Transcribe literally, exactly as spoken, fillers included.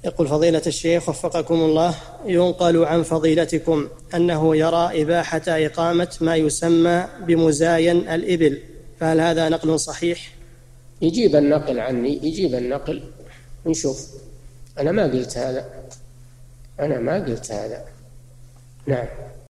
يقول فضيلة الشيخ وفقكم الله، ينقل عن فضيلتكم أنه يرى إباحة إقامة ما يسمى بمزاين الإبل، فهل هذا نقل صحيح؟ يجيب النقل عني، يجيب النقل نشوف. أنا ما قلت هذا، أنا ما قلت هذا. نعم.